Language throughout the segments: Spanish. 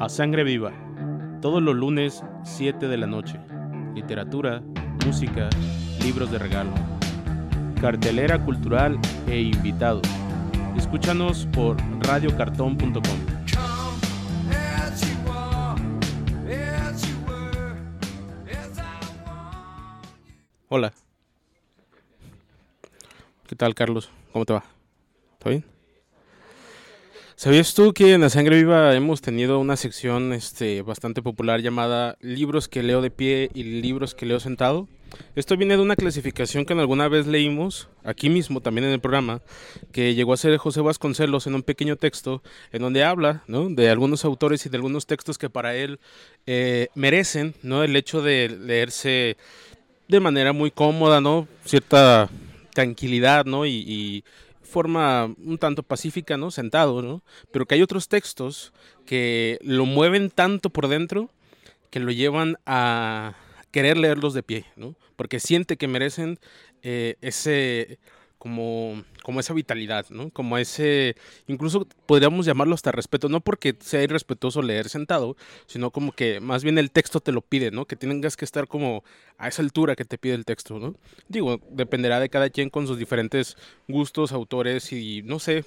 A Sangre Viva, todos los lunes 7 de la noche. Literatura, música, libros de regalo, cartelera cultural e invitados. Escúchanos por radiocartón.com. Hola. ¿Qué tal, Carlos? ¿Cómo te va? ¿Todo bien? ¿Sabías tú que en La Sangre Viva hemos tenido una sección bastante popular llamada Libros que leo de pie y libros que leo sentado? Esto viene de una clasificación que alguna vez leímos, aquí mismo también en el programa, que llegó a ser José Vasconcelos en un pequeño texto en donde habla, ¿no?, de algunos autores y de algunos textos que para él merecen, ¿no?, el hecho de leerse de manera muy cómoda, ¿no?, cierta tranquilidad, ¿no?, y forma un tanto pacífica, ¿no?, sentado, ¿no?, pero que hay otros textos que lo mueven tanto por dentro que lo llevan a querer leerlos de pie, ¿no?, porque siente que merecen ese como esa vitalidad, ¿no?, como ese, incluso podríamos llamarlo hasta respeto, no porque sea irrespetuoso leer sentado, sino como que más bien el texto te lo pide, ¿no?, que tengas que estar como a esa altura que te pide el texto, ¿no? Digo, dependerá de cada quien con sus diferentes gustos, autores y no sé,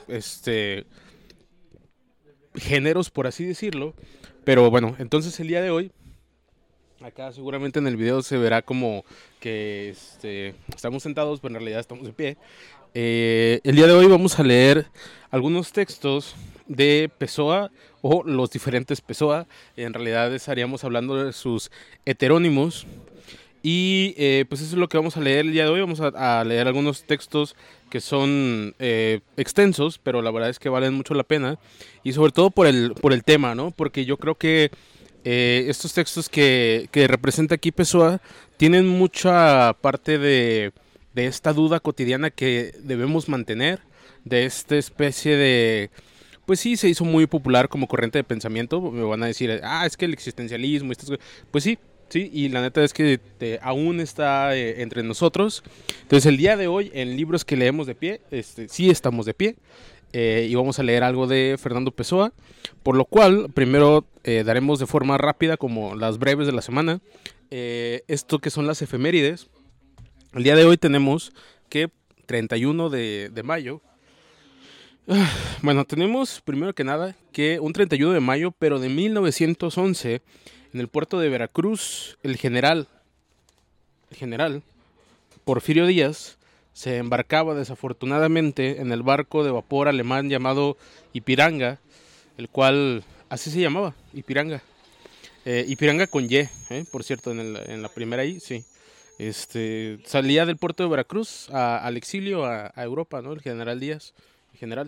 géneros, por así decirlo, pero bueno, entonces el día de hoy, acá seguramente en el video se verá como que estamos sentados, pero en realidad estamos de pie. El día de hoy vamos a leer algunos textos de Pessoa o los diferentes Pessoa. En realidad estaríamos hablando de sus heterónimos. Y pues eso es lo que vamos a leer el día de hoy. Vamos a leer algunos textos que son extensos, pero la verdad es que valen mucho la pena. Y sobre todo por el tema, ¿no? Porque yo creo que estos textos que representa aquí Pessoa tienen mucha parte de esta duda cotidiana que debemos mantener, de esta especie de... Pues sí, se hizo muy popular como corriente de pensamiento. Me van a decir, es que el existencialismo, pues sí, sí, y la neta es que aún está entre nosotros. Entonces el día de hoy, en libros que leemos de pie, sí estamos de pie. Y vamos a leer algo de Fernando Pessoa, por lo cual primero daremos de forma rápida como las breves de la semana esto que son las efemérides. El día de hoy tenemos que 31 de mayo. Bueno, tenemos primero que nada que un 31 de mayo, pero de 1911, en el puerto de Veracruz, el general Porfirio Díaz se embarcaba desafortunadamente en el barco de vapor alemán llamado Ipiranga, el cual así se llamaba, Ipiranga. Ipiranga con Y, por cierto, en la primera I, sí. Salía del puerto de Veracruz al exilio a Europa, ¿no? El general Díaz, el general.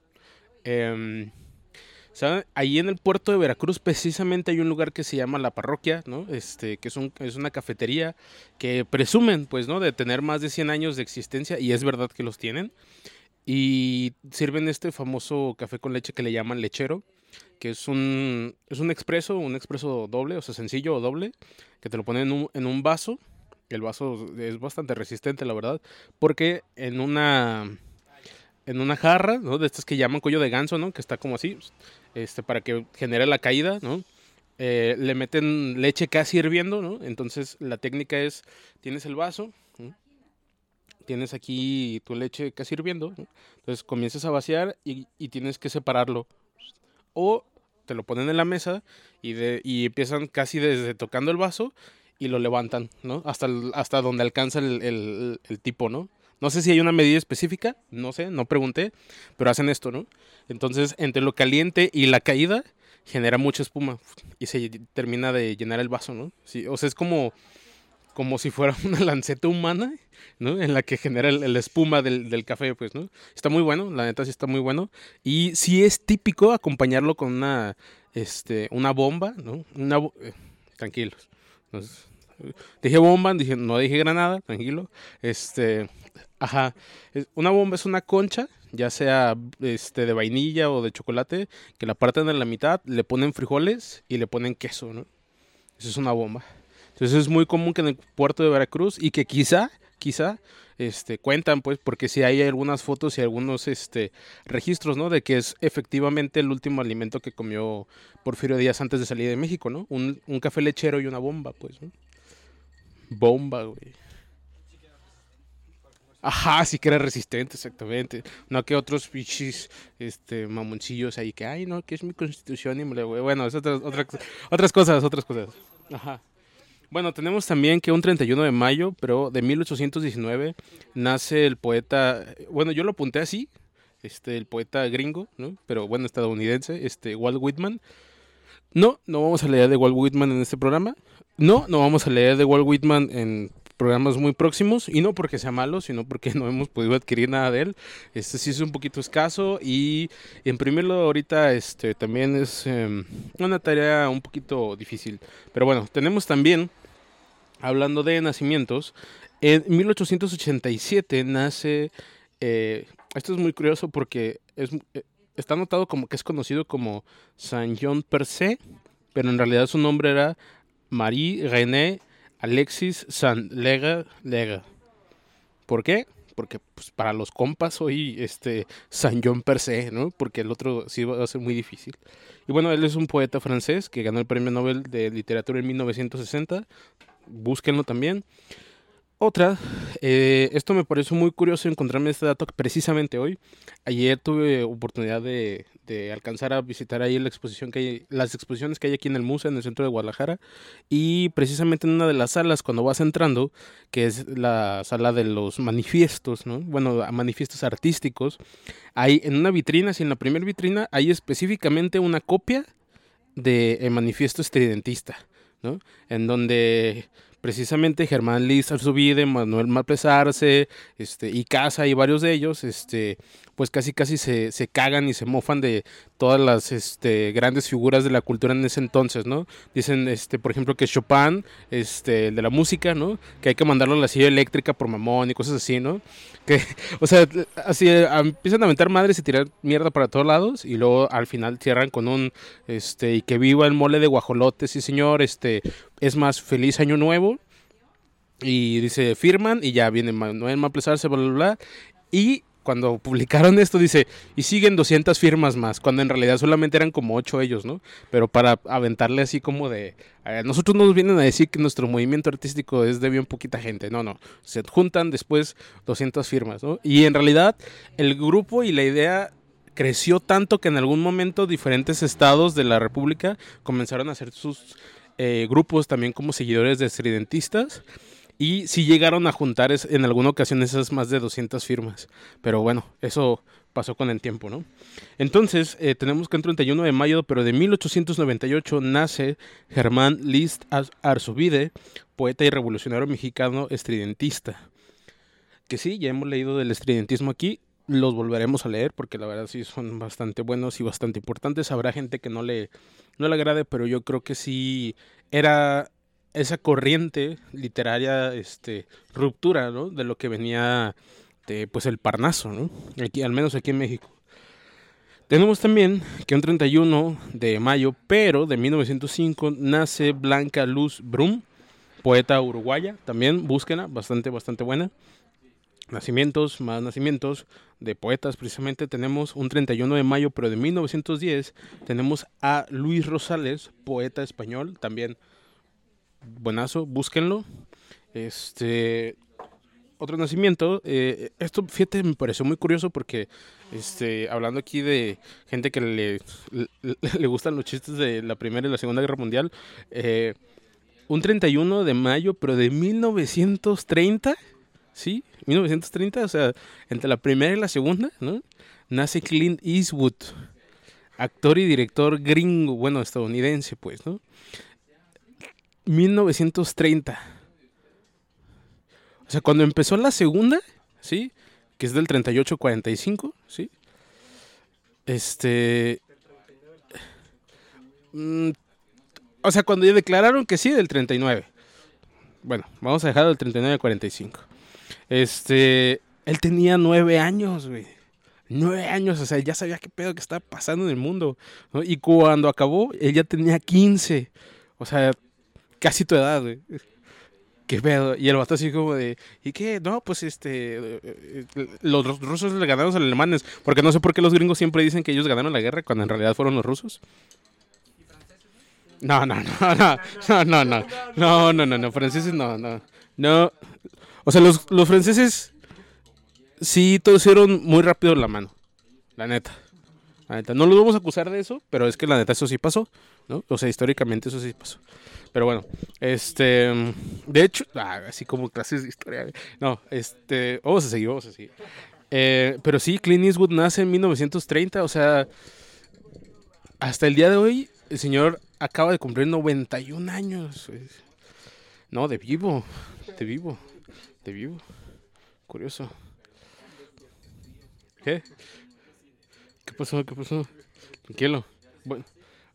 ¿Saben? Ahí en el puerto de Veracruz precisamente hay un lugar que se llama La Parroquia, ¿no? Que es una cafetería que presumen, pues, ¿no?, de tener más de 100 años de existencia, y es verdad que los tienen. Y sirven este famoso café con leche que le llaman lechero, que es un expreso doble, o sea, sencillo o doble, que te lo ponen en un vaso. El vaso es bastante resistente, la verdad, porque en una jarra, ¿no?, de estas que llaman cuello de ganso, ¿no?, que está como así, para que genere la caída, ¿no? Le meten leche casi hirviendo, ¿no? Entonces la técnica es, tienes el vaso, ¿no?, tienes aquí tu leche casi hirviendo, ¿no? Entonces comienzas a vaciar y tienes que separarlo. O te lo ponen en la mesa y empiezan casi desde tocando el vaso y lo levantan, ¿no?, hasta donde alcanza el tipo, ¿no? No sé si hay una medida específica, no sé, no pregunté, pero hacen esto, ¿no? Entonces, entre lo caliente y la caída, genera mucha espuma y se termina de llenar el vaso, ¿no? Sí, o sea, es como si fuera una lanceta humana, ¿no?, en la que genera la espuma del café, pues, ¿no? Está muy bueno, la neta sí está muy bueno. Y sí es típico acompañarlo con una bomba, ¿no? Tranquilos. Entonces, dije bomba, no dije granada, tranquilo. Ajá. Una bomba es una concha, ya sea de vainilla o de chocolate, que la parten en la mitad, le ponen frijoles y le ponen queso, ¿no? Eso es una bomba. Entonces es muy común que en el puerto de Veracruz, y que quizá cuentan, pues, porque sí hay algunas fotos y algunos registros, ¿no? De que es efectivamente el último alimento que comió Porfirio Díaz antes de salir de México, ¿no? Un café lechero y una bomba, pues, ¿no? Bomba, güey. Ajá, sí que era resistente, exactamente. No que otros pichis, mamoncillos ahí que, ay, no, que es mi constitución y me le voy. Bueno, es otras cosas, otras cosas. Ajá. Bueno, tenemos también que un 31 de mayo, pero de 1819, nace el poeta, bueno, yo lo apunté así, el poeta gringo, ¿no? Pero bueno, estadounidense, Walt Whitman. No, no vamos a leer de Walt Whitman en este programa. No, no vamos a leer de Walt Whitman en programas muy próximos. Y no porque sea malo, sino porque no hemos podido adquirir nada de él. Este sí es un poquito escaso. Y imprimirlo ahorita también es una tarea un poquito difícil. Pero bueno, tenemos también, hablando de nacimientos, en 1887 nace... esto es muy curioso porque está anotado como que es conocido como Saint John Percé, pero en realidad su nombre era Marie René Alexis Saint Leger. ¿Por qué? Porque pues, para los compas soy Saint John Percé, ¿no? Porque el otro sí va a ser muy difícil. Y bueno, él es un poeta francés que ganó el Premio Nobel de Literatura en 1960. Búsquenlo también. Otra, esto me pareció muy curioso encontrarme este dato precisamente hoy. Ayer tuve oportunidad de alcanzar a visitar ahí las exposiciones que hay aquí en el museo, en el centro de Guadalajara, y precisamente en una de las salas, cuando vas entrando, que es la sala de los manifiestos, ¿no? Bueno, manifiestos artísticos, hay en una vitrina, si en la primera vitrina, hay específicamente una copia de el manifiesto estridentista, ¿no? En donde precisamente Germán Liz Arzubide, Manuel Maples Arce, y Casa y varios de ellos, pues casi se cagan y se mofan de todas las grandes figuras de la cultura en ese entonces, ¿no? Dicen, por ejemplo, que Chopin, el de la música, ¿no? Que hay que mandarlo a la silla eléctrica por mamón y cosas así, ¿no? Que, o sea, así empiezan a aventar madres y tirar mierda para todos lados y luego al final cierran con y que viva el mole de guajolote, sí señor, es más, feliz año nuevo. Y dice, firman y ya viene Manuel Maples Arce, bla, bla, bla. Y cuando publicaron esto dice, y siguen 200 firmas más, cuando en realidad solamente eran como 8 ellos, ¿no? Pero para aventarle así como de, nosotros no nos vienen a decir que nuestro movimiento artístico es de bien poquita gente, no, se juntan después 200 firmas, ¿no? Y en realidad el grupo y la idea creció tanto que en algún momento diferentes estados de la república comenzaron a hacer sus grupos también como seguidores de estridentistas. Y sí llegaron a juntar en alguna ocasión esas más de 200 firmas. Pero bueno, eso pasó con el tiempo, ¿no? Entonces, tenemos que en 31 de mayo, pero de 1898, nace Germán List Arzubide, poeta y revolucionario mexicano estridentista. Que sí, ya hemos leído del estridentismo aquí. Los volveremos a leer porque la verdad sí son bastante buenos y bastante importantes. Habrá gente que no le agrade, pero yo creo que sí era esa corriente literaria, ruptura, ¿no? De lo que venía de, pues, el Parnaso, ¿no? Aquí, al menos aquí en México. Tenemos también que un 31 de mayo, pero de 1905, nace Blanca Luz Brum, poeta uruguaya, también búsquenla, bastante buena. Más nacimientos de poetas, precisamente tenemos un 31 de mayo, pero de 1910, tenemos a Luis Rosales, poeta español, también buenazo, búsquenlo. Otro nacimiento, esto fíjate me pareció muy curioso porque hablando aquí de gente que le gustan los chistes de la Primera y la Segunda Guerra Mundial, un 31 de mayo pero de 1930, ¿sí? 1930, o sea, entre la Primera y la Segunda, ¿no? Nace Clint Eastwood, actor y director gringo, bueno, estadounidense, pues, ¿no? 1930. O sea, cuando empezó la segunda, ¿sí? Que es del 38-45, ¿sí? O sea, cuando ya declararon que sí, del 39. Bueno, vamos a dejar del 39-45. Él tenía 9 años, güey. 9 años, o sea, ya sabía qué pedo que estaba pasando en el mundo, ¿no? Y cuando acabó, él ya tenía 15. O sea, casi tu edad, güey. ¿qué pedo? Y el vato así como de, ¿y qué? No, pues los rusos le ganaron a los alemanes, porque no sé por qué los gringos siempre dicen que ellos ganaron la guerra cuando en realidad fueron los rusos. No, no, no, no, no, no, no, no, no, no, no, franceses no, no, no. O sea, los franceses sí torcieron muy rápido la mano, la neta. La neta, no los vamos a acusar de eso, pero es que la neta eso sí pasó, ¿no? O sea, históricamente eso sí pasó. Pero bueno, de hecho, así como clases de historia. No, vamos a seguir, vamos a seguir. Pero sí, Clint Eastwood nace en 1930, o sea, hasta el día de hoy, el señor acaba de cumplir 91 años. No, de vivo, de vivo, de vivo. Curioso. ¿Qué? ¿Qué pasó? ¿Qué pasó? Tranquilo. Bueno,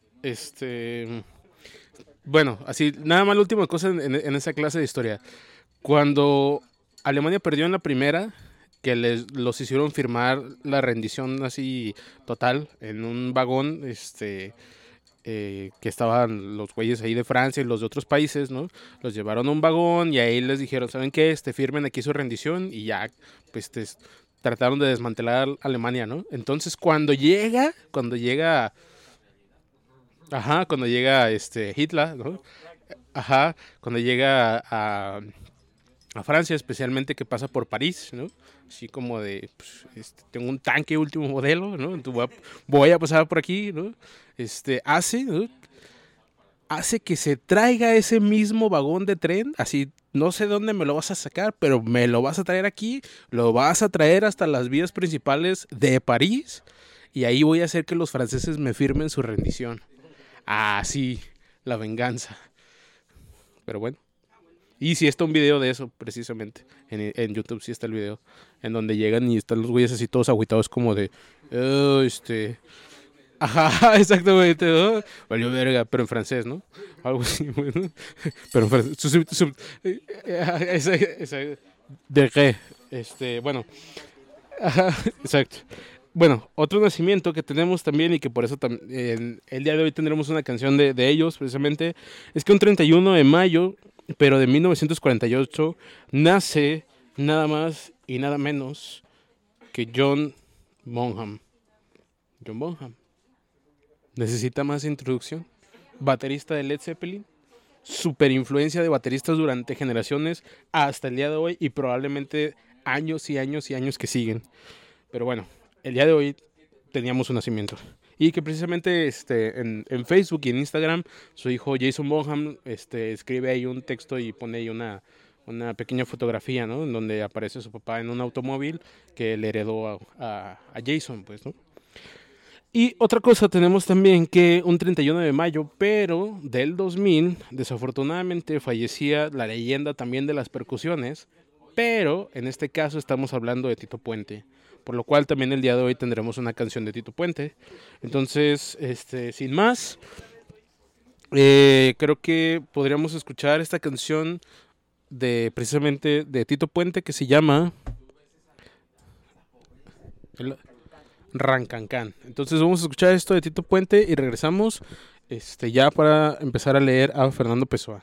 bueno, así, nada más la última cosa en esa clase de historia. Cuando Alemania perdió en la primera, que los hicieron firmar la rendición así total en un vagón, que estaban los güeyes ahí de Francia y los de otros países, ¿no? Los llevaron a un vagón y ahí les dijeron, ¿saben qué? Firmen aquí su rendición y ya, pues, trataron de desmantelar Alemania, ¿no? Entonces, cuando llega, Hitler, ¿no? Ajá, cuando llega a Francia, especialmente que pasa por París, ¿no? Así como de, pues, tengo un tanque último modelo, ¿no? Entonces voy a pasar por aquí, ¿no? ¿no? Hace que se traiga ese mismo vagón de tren, así, no sé dónde me lo vas a sacar, pero me lo vas a traer aquí, lo vas a traer hasta las vías principales de París, y ahí voy a hacer que los franceses me firmen su rendición. Sí, la venganza. Pero bueno. Y sí está un video de eso, precisamente. En YouTube sí está el video. En donde llegan y están los güeyes así todos agüitados como de... Ajá, exactamente. Oh, valió verga, pero en francés, ¿no? Algo así, bueno. Pero en francés. De qué. Bueno. Ajá, exacto. Bueno, otro nacimiento que tenemos también y que por eso el día de hoy tendremos una canción de ellos, precisamente, es que un 31 de mayo, pero de 1948, nace nada más y nada menos que John Bonham. John Bonham. ¿Necesita más introducción? Baterista de Led Zeppelin, super influencia de bateristas durante generaciones hasta el día de hoy y probablemente años y años y años que siguen. Pero bueno, el día de hoy teníamos un nacimiento. Y que precisamente en Facebook y en Instagram, su hijo Jason Bonham escribe ahí un texto y pone ahí una pequeña fotografía, ¿no? En donde aparece su papá en un automóvil que le heredó a Jason, pues, ¿no? Y otra cosa, tenemos también que un 31 de mayo, pero del 2000, desafortunadamente fallecía la leyenda también de las percusiones, pero en este caso estamos hablando de Tito Puente, por lo cual también el día de hoy tendremos una canción de Tito Puente. Entonces, sin más, creo que podríamos escuchar esta canción precisamente de Tito Puente que se llama Rancancán. Entonces vamos a escuchar esto de Tito Puente y regresamos ya para empezar a leer a Fernando Pessoa.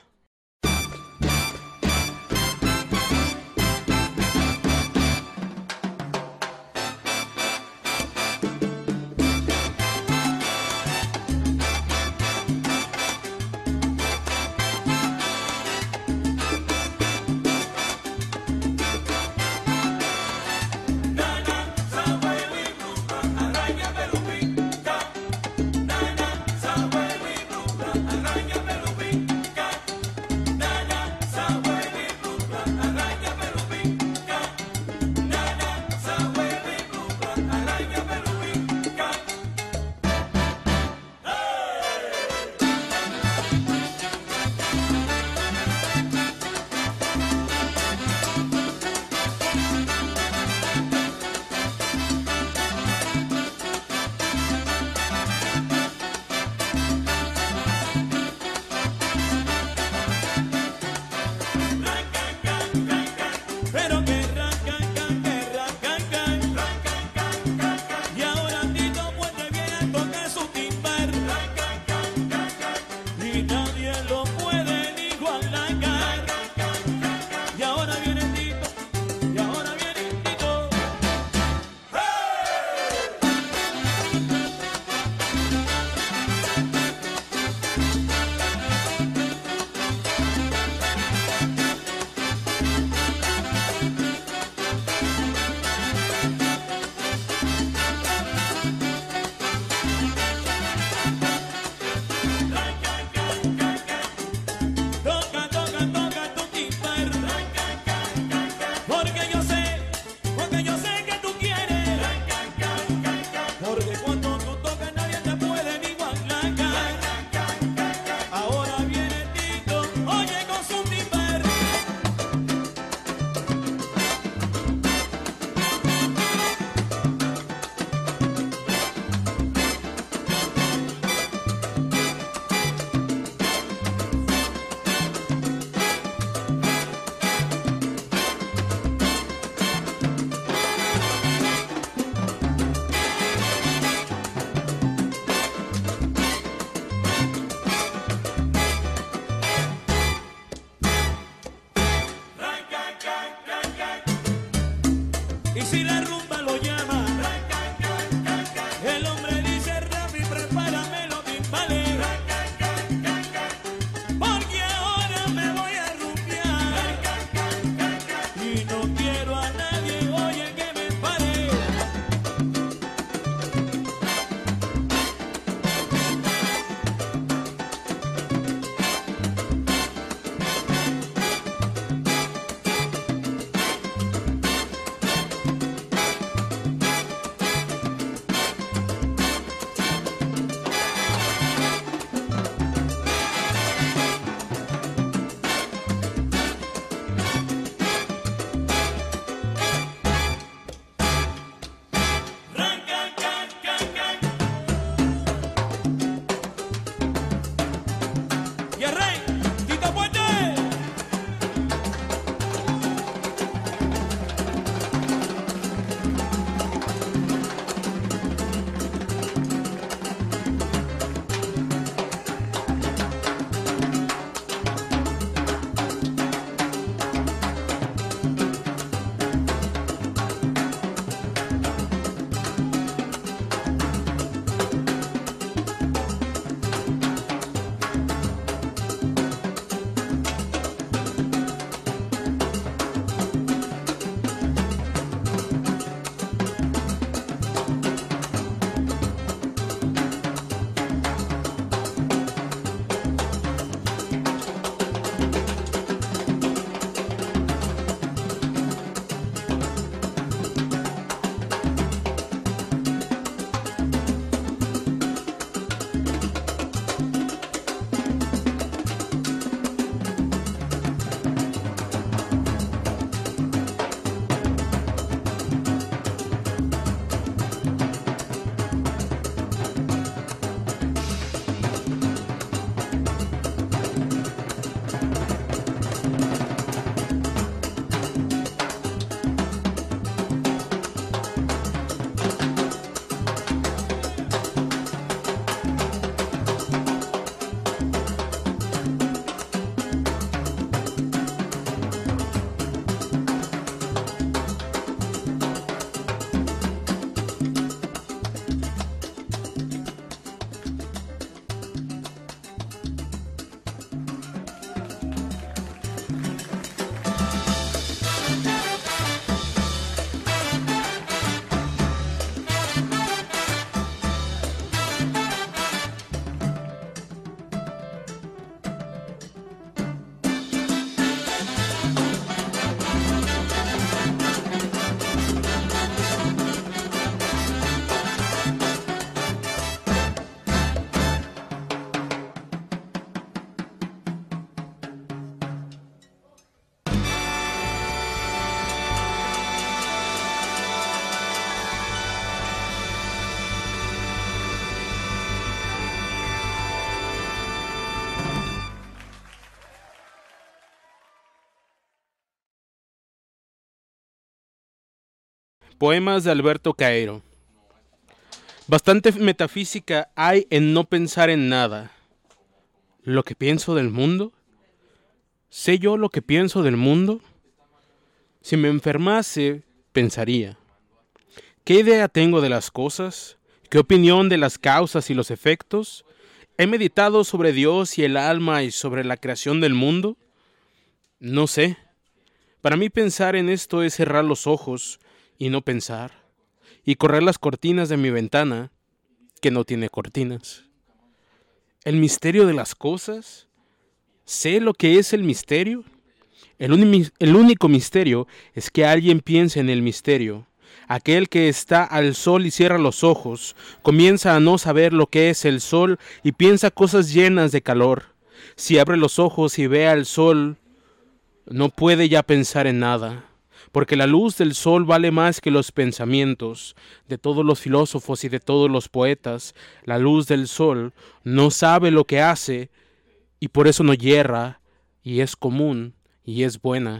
Poemas de Alberto Caeiro. Bastante metafísica hay en no pensar en nada. ¿Lo que pienso del mundo? ¿Sé yo lo que pienso del mundo? Si me enfermase, pensaría. ¿Qué idea tengo de las cosas? ¿Qué opinión de las causas y los efectos? ¿He meditado sobre Dios y el alma y sobre la creación del mundo? No sé. Para mí pensar en esto es cerrar los ojos y no pensar, y correr las cortinas de mi ventana, que no tiene cortinas. ¿El misterio de las cosas? ¿Sé lo que es el misterio? El único misterio es que alguien piense en el misterio. Aquel que está al sol y cierra los ojos, comienza a no saber lo que es el sol y piensa cosas llenas de calor. Si abre los ojos y ve al sol, no puede ya pensar en nada, porque la luz del sol vale más que los pensamientos de todos los filósofos y de todos los poetas. La luz del sol no sabe lo que hace y por eso no yerra, y es común y es buena.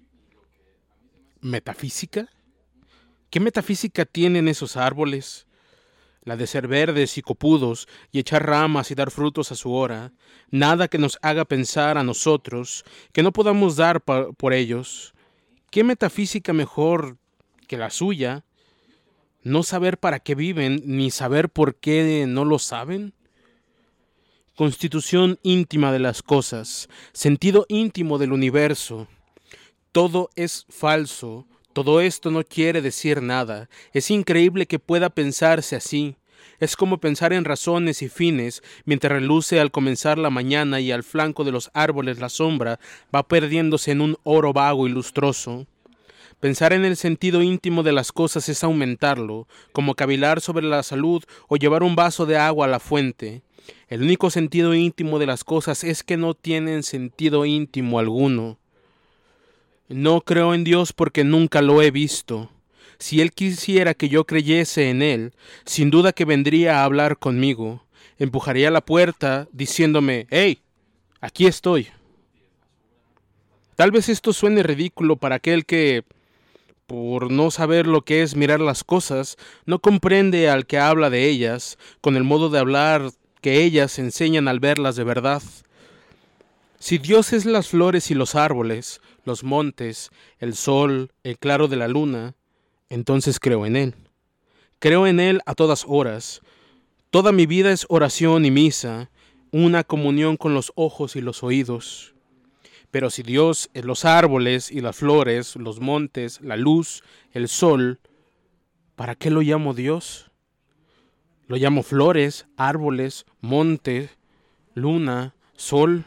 ¿Metafísica? ¿Qué metafísica tienen esos árboles? La de ser verdes y copudos, y echar ramas y dar frutos a su hora, nada que nos haga pensar a nosotros, que no podamos dar por ellos. ¿Qué metafísica mejor que la suya? ¿No saber para qué viven, ni saber por qué no lo saben? Constitución íntima de las cosas, sentido íntimo del universo. Todo es falso. Todo esto no quiere decir nada. Es increíble que pueda pensarse así. Es como pensar en razones y fines, mientras reluce al comenzar la mañana y al flanco de los árboles la sombra va perdiéndose en un oro vago y lustroso. Pensar en el sentido íntimo de las cosas es aumentarlo, como cavilar sobre la salud o llevar un vaso de agua a la fuente. El único sentido íntimo de las cosas es que no tienen sentido íntimo alguno. No creo en Dios porque nunca lo he visto. Si Él quisiera que yo creyese en Él, sin duda que vendría a hablar conmigo. Empujaría la puerta diciéndome, «¡Hey! Aquí estoy». Tal vez esto suene ridículo para aquel que, por no saber lo que es mirar las cosas, no comprende al que habla de ellas, con el modo de hablar que ellas enseñan al verlas de verdad. Si Dios es las flores y los árboles, los montes, el sol, el claro de la luna, entonces creo en Él. Creo en Él a todas horas. Toda mi vida es oración y misa, una comunión con los ojos y los oídos. Pero si Dios es los árboles y las flores, los montes, la luz, el sol, ¿para qué lo llamo Dios? Lo llamo flores, árboles, monte, luna, sol.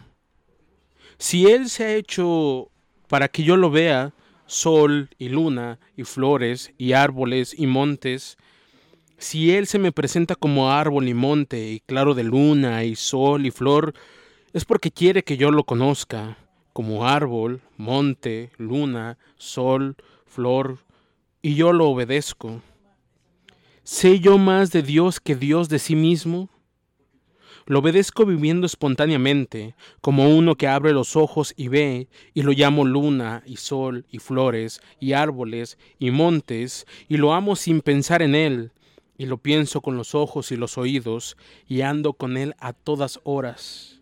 Si Él se ha hecho para que yo lo vea, sol y luna y flores y árboles y montes, si Él se me presenta como árbol y monte y claro de luna y sol y flor, es porque quiere que yo lo conozca como árbol, monte, luna, sol, flor, y yo lo obedezco. ¿Sé yo más de Dios que Dios de sí mismo? Lo obedezco viviendo espontáneamente, como uno que abre los ojos y ve, y lo llamo luna, y sol, y flores, y árboles, y montes, y lo amo sin pensar en él, y lo pienso con los ojos y los oídos, y ando con él a todas horas.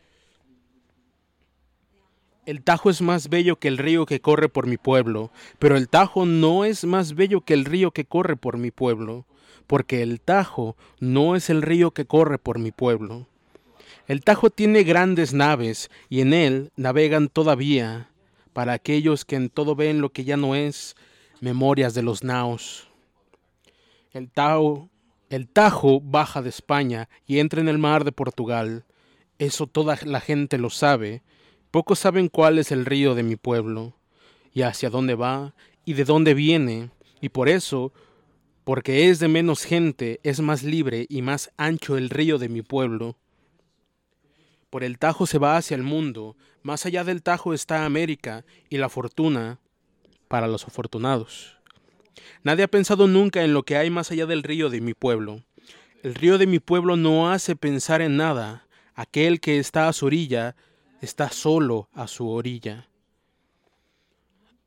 El Tajo es más bello que el río que corre por mi pueblo, pero el Tajo no es más bello que el río que corre por mi pueblo, porque el Tajo no es el río que corre por mi pueblo. El Tajo tiene grandes naves y en él navegan todavía, para aquellos que en todo ven lo que ya no es, memorias de los naos. El Tajo baja de España y entra en el mar de Portugal. Eso toda la gente lo sabe. Pocos saben cuál es el río de mi pueblo, y hacia dónde va, y de dónde viene, y por eso, porque es de menos gente, es más libre y más ancho el río de mi pueblo. Por el Tajo se va hacia el mundo, más allá del Tajo está América y la fortuna para los afortunados. Nadie ha pensado nunca en lo que hay más allá del río de mi pueblo. El río de mi pueblo no hace pensar en nada. Aquel que está a su orilla está solo a su orilla.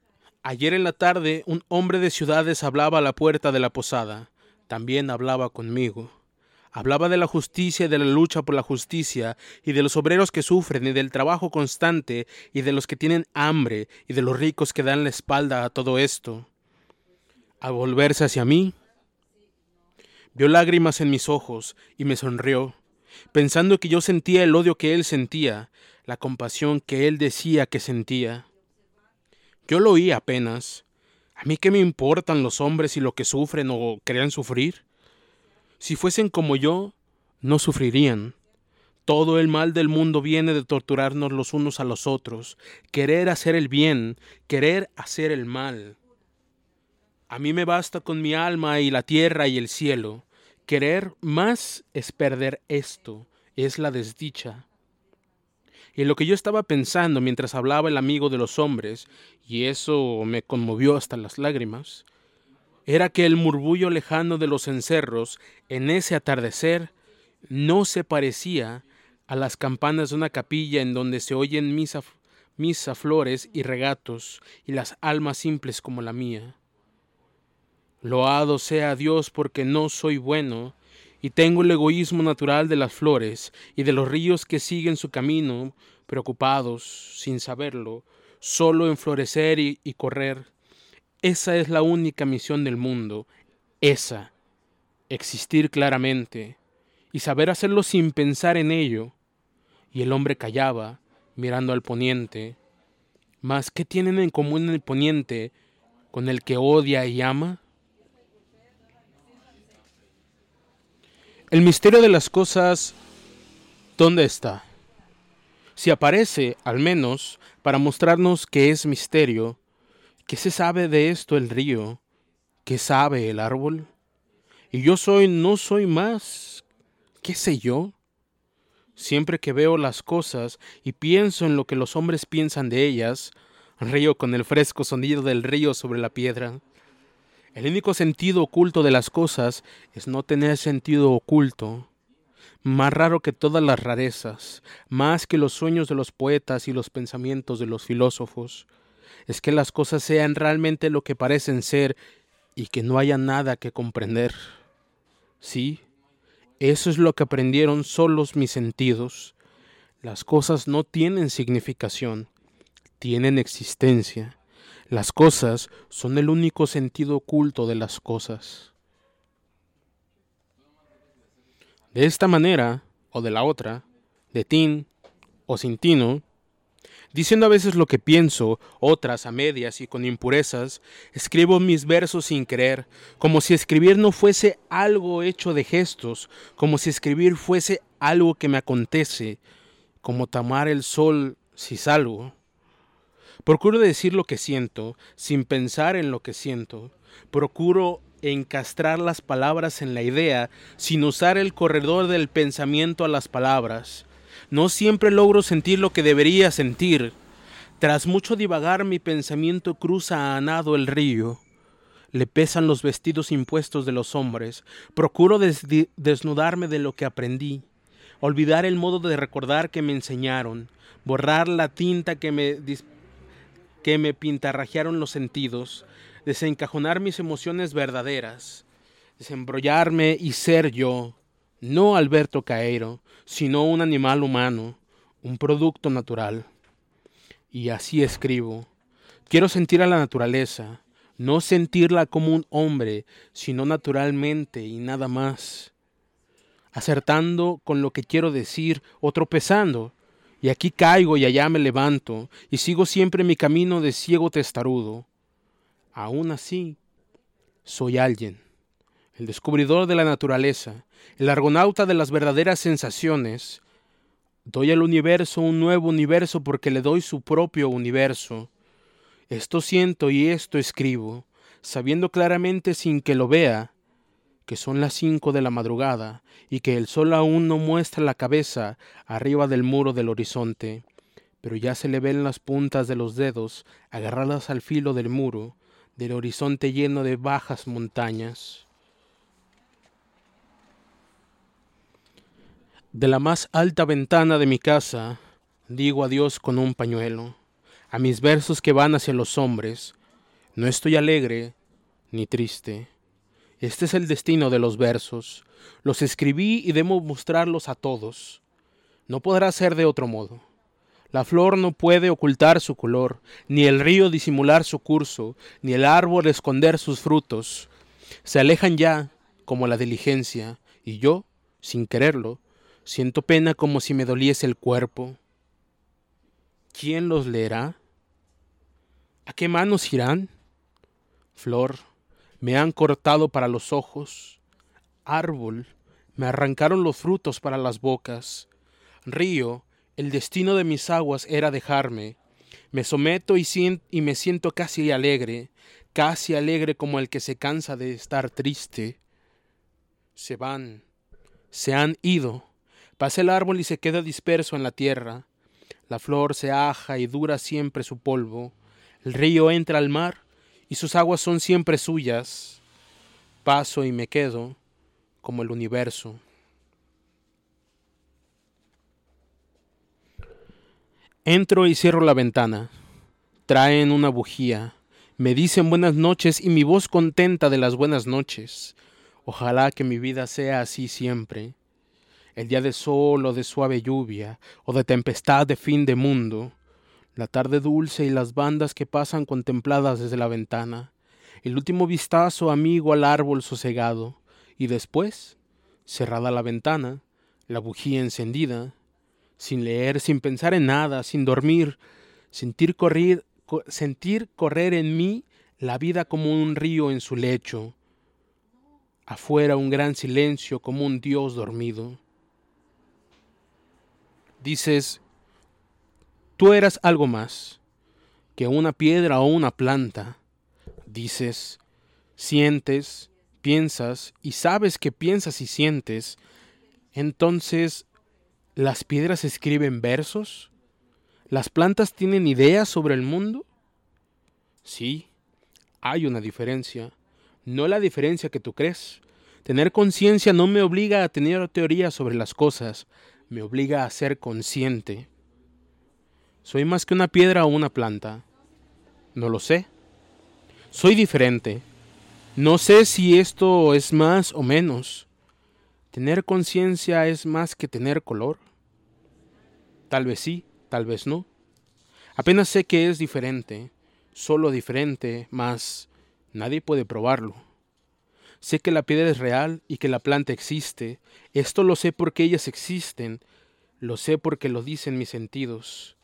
Ayer en la tarde un hombre de ciudades hablaba a la puerta de la posada. También hablaba conmigo. Hablaba de la justicia y de la lucha por la justicia, y de los obreros que sufren, y del trabajo constante, y de los que tienen hambre, y de los ricos que dan la espalda a todo esto. Al volverse hacia mí, vio lágrimas en mis ojos, y me sonrió, pensando que yo sentía el odio que él sentía, la compasión que él decía que sentía. Yo lo oí apenas. ¿A mí qué me importan los hombres y lo que sufren o crean sufrir? Si fuesen como yo, no sufrirían. Todo el mal del mundo viene de torturarnos los unos a los otros, querer hacer el bien, querer hacer el mal. A mí me basta con mi alma y la tierra y el cielo. Querer más es perder esto, es la desdicha. Y en lo que yo estaba pensando mientras hablaba el amigo de los hombres, y eso me conmovió hasta las lágrimas, era que el murmullo lejano de los cencerros en ese atardecer no se parecía a las campanas de una capilla en donde se oyen misa, flores y regatos y las almas simples como la mía. Loado sea Dios porque no soy bueno y tengo el egoísmo natural de las flores y de los ríos que siguen su camino, preocupados, sin saberlo, solo en florecer y correr. Esa es la única misión del mundo, esa, existir claramente y saber hacerlo sin pensar en ello. Y el hombre callaba, mirando al poniente. Mas, ¿qué tienen en común el poniente con el que odia y ama? El misterio de las cosas, ¿dónde está? Si aparece, al menos, para mostrarnos que es misterio, ¿qué se sabe de esto el río? ¿Qué sabe el árbol? Y yo no soy más, ¿qué sé yo? Siempre que veo las cosas y pienso en lo que los hombres piensan de ellas, río con el fresco sonido del río sobre la piedra. El único sentido oculto de las cosas es no tener sentido oculto. Más raro que todas las rarezas, más que los sueños de los poetas y los pensamientos de los filósofos, es que las cosas sean realmente lo que parecen ser y que no haya nada que comprender. Sí, eso es lo que aprendieron solos mis sentidos. Las cosas no tienen significación, tienen existencia. Las cosas son el único sentido oculto de las cosas. De esta manera, o de la otra, de tin o sin tino, diciendo a veces lo que pienso, otras a medias y con impurezas, escribo mis versos sin querer, como si escribir no fuese algo hecho de gestos, como si escribir fuese algo que me acontece, como tomar el sol si salgo. Procuro decir lo que siento, sin pensar en lo que siento. Procuro encastrar las palabras en la idea, sin usar el corredor del pensamiento a las palabras. No siempre logro sentir lo que debería sentir. Tras mucho divagar, mi pensamiento cruza a nado el río. Le pesan los vestidos impuestos de los hombres. Procuro desnudarme de lo que aprendí. Olvidar el modo de recordar que me enseñaron. Borrar la tinta que me pintarrajearon los sentidos, desencajonar mis emociones verdaderas, desembrollarme y ser yo, no Alberto Caeiro, sino un animal humano, un producto natural. Y así escribo. Quiero sentir a la naturaleza, no sentirla como un hombre, sino naturalmente y nada más. Acertando con lo que quiero decir o tropezando, y aquí caigo y allá me levanto, y sigo siempre mi camino de ciego testarudo. Aún así, soy alguien, el descubridor de la naturaleza, el argonauta de las verdaderas sensaciones. Doy al universo un nuevo universo porque le doy su propio universo. Esto siento y esto escribo, sabiendo claramente sin que lo vea, que son las 5 de la madrugada y que el sol aún no muestra la cabeza arriba del muro del horizonte, pero ya se le ven las puntas de los dedos agarradas al filo del muro, del horizonte lleno de bajas montañas. De la más alta ventana de mi casa digo adiós con un pañuelo, a mis versos que van hacia los hombres, No estoy alegre ni triste. Este es el destino de los versos. Los escribí y debo mostrarlos a todos. No podrá ser de otro modo. La flor no puede ocultar su color, ni el río disimular su curso, ni el árbol esconder sus frutos. Se alejan ya, como la diligencia, y yo, sin quererlo, siento pena como si me doliese el cuerpo. ¿Quién los leerá? ¿A qué manos irán? Flor, me han cortado para los ojos. Árbol, me arrancaron los frutos para las bocas. Río, el destino de mis aguas era dejarme. Me someto y me siento casi alegre como el que se cansa de estar triste. Se van, se han ido. Pasa el árbol y se queda disperso en la tierra. La flor se aja y dura siempre su polvo. El río entra al mar y sus aguas son siempre suyas. Paso y me quedo como el universo. Entro y cierro la ventana. Traen una bujía. Me dicen buenas noches y mi voz contenta de las buenas noches. Ojalá que mi vida sea así siempre. El día de sol o de suave lluvia, o de tempestad de fin de mundo. La tarde dulce y las bandas que pasan contempladas desde la ventana. El último vistazo amigo al árbol sosegado. Y después, cerrada la ventana, la bujía encendida, sin leer, sin pensar en nada, sin dormir, sentir correr en mí la vida como un río en su lecho. Afuera un gran silencio como un dios dormido. Dices, tú eras algo más que una piedra o una planta. Dices, sientes, piensas y sabes que piensas y sientes. Entonces, ¿las piedras escriben versos? ¿Las plantas tienen ideas sobre el mundo? Sí, hay una diferencia. No la diferencia que tú crees. Tener conciencia no me obliga a tener teorías sobre las cosas, me obliga a ser consciente. ¿Soy más que una piedra o una planta? No lo sé. Soy diferente. No sé si esto es más o menos. ¿Tener conciencia es más que tener color? Tal vez sí, tal vez no. Apenas sé que es diferente, solo diferente, mas nadie puede probarlo. Sé que la piedra es real y que la planta existe. Esto lo sé porque ellas existen. Lo sé porque lo dicen mis sentidos.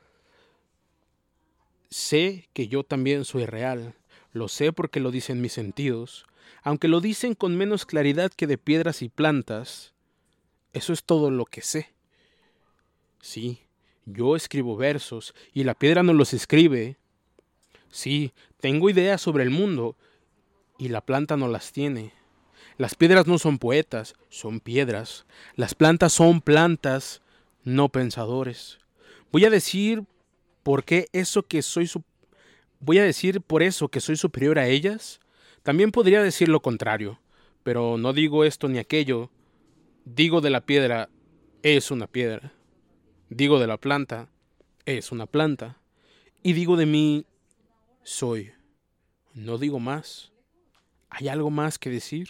Sé que yo también soy real. Lo sé porque lo dicen mis sentidos. Aunque lo dicen con menos claridad que de piedras y plantas, eso es todo lo que sé. Sí, yo escribo versos y la piedra no los escribe. Sí, tengo ideas sobre el mundo y la planta no las tiene. Las piedras no son poetas, son piedras. Las plantas son plantas, no pensadores. Voy a decir por qué eso que soy voy a decir por eso que soy superior a ellas. También podría decir lo contrario, pero no digo esto ni aquello. Digo de la piedra, es una piedra. Digo de la planta, es una planta. Y digo de mí, soy. No digo más. ¿Hay algo más que decir?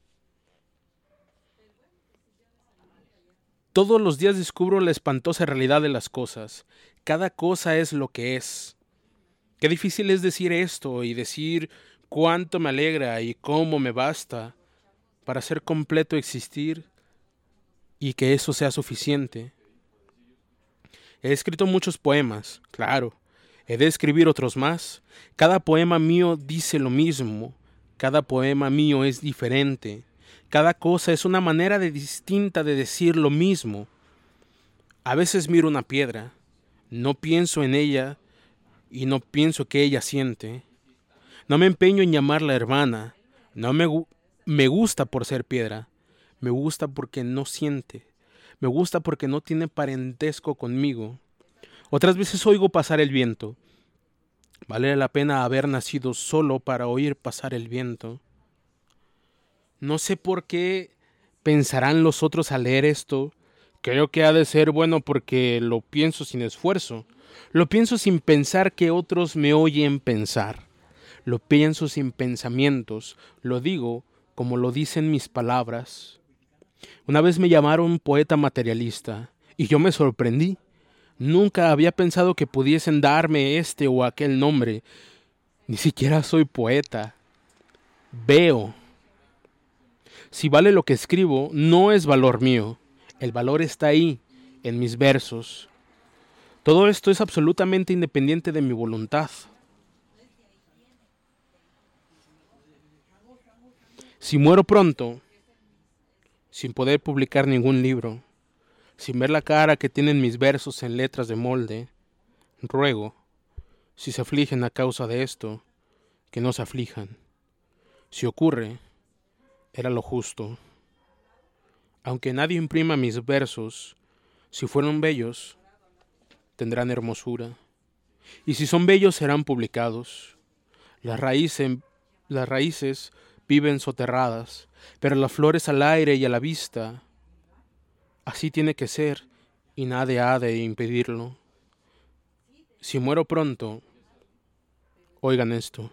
Todos los días descubro la espantosa realidad de las cosas. Cada cosa es lo que es. Qué difícil es decir esto y decir cuánto me alegra y cómo me basta para ser completo existir y que eso sea suficiente. He escrito muchos poemas, claro. He de escribir otros más. Cada poema mío dice lo mismo. Cada poema mío es diferente. Cada cosa es una manera distinta de decir lo mismo. A veces miro una piedra. No pienso en ella y no pienso que ella siente. No me empeño en llamarla hermana. No me gusta por ser piedra. Me gusta porque no siente. Me gusta porque no tiene parentesco conmigo. Otras veces oigo pasar el viento. Vale la pena haber nacido solo para oír pasar el viento. No sé por qué pensarán los otros al leer esto. Creo que ha de ser bueno porque lo pienso sin esfuerzo. Lo pienso sin pensar que otros me oyen pensar. lo pienso sin pensamientos, lo digo como lo dicen mis palabras. Una vez me llamaron poeta materialista y yo me sorprendí. Nunca había pensado que pudiesen darme este o aquel nombre. Ni siquiera soy poeta. Veo. Si vale lo que escribo, no es valor mío. El valor está ahí, en mis versos. Todo esto es absolutamente independiente de mi voluntad. Si muero pronto, sin poder publicar ningún libro, sin ver la cara que tienen mis versos en letras de molde, ruego, si se afligen a causa de esto, que no se aflijan. Si ocurre, era lo justo. Aunque nadie imprima mis versos, si fueron bellos, tendrán hermosura. Y si son bellos, serán publicados. Las raíces viven soterradas, pero las flores al aire y a la vista. Así tiene que ser, y nadie ha de impedirlo. Si muero pronto, oigan esto.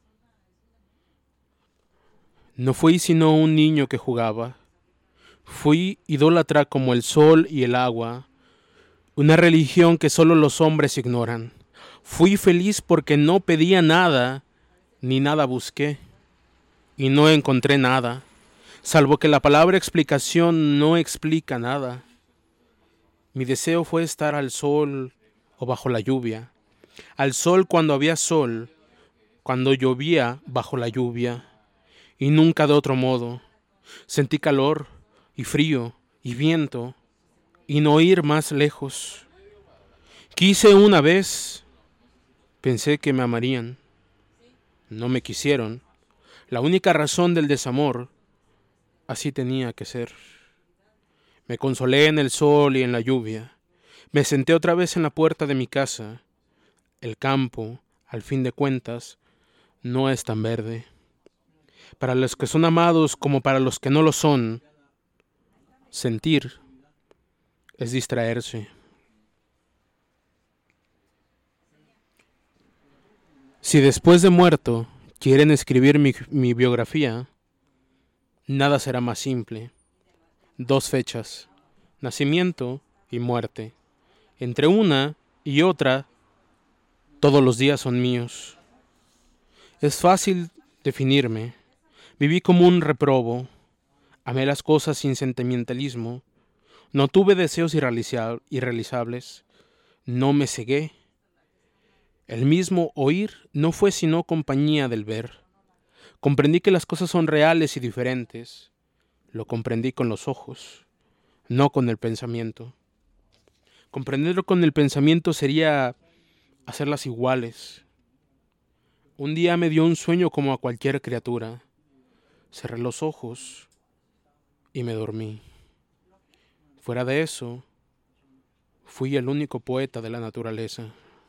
No fui sino un niño que jugaba. Fui idólatra como el sol y el agua, una religión que solo los hombres ignoran. Fui feliz porque no pedía nada, ni nada busqué, y no encontré nada, salvo que la palabra explicación no explica nada. Mi deseo fue estar al sol o bajo la lluvia, al sol cuando había sol, cuando llovía bajo la lluvia, y nunca de otro modo. Sentí calor y frío y viento, y no ir más lejos. Quise una vez, pensé que me amarían. No me quisieron. La única razón del desamor, así tenía que ser. Me consolé en el sol y en la lluvia. Me senté otra vez en la puerta de mi casa. El campo, al fin de cuentas, no es tan verde. Para los que son amados como para los que no lo son, sentir es distraerse. Si después de muerto quieren escribir mi biografía, nada será más simple. 2 fechas, nacimiento y muerte. Entre una y otra, todos los días son míos. Es fácil definirme. Viví como un reprobo. Amé las cosas sin sentimentalismo. No tuve deseos irrealizables. No me cegué. El mismo oír no fue sino compañía del ver. Comprendí que las cosas son reales y diferentes. Lo comprendí con los ojos, no con el pensamiento. Comprenderlo con el pensamiento sería hacerlas iguales. Un día me dio un sueño como a cualquier criatura. Cerré los ojos y me dormí. Fuera de eso, fui el único poeta de la naturaleza.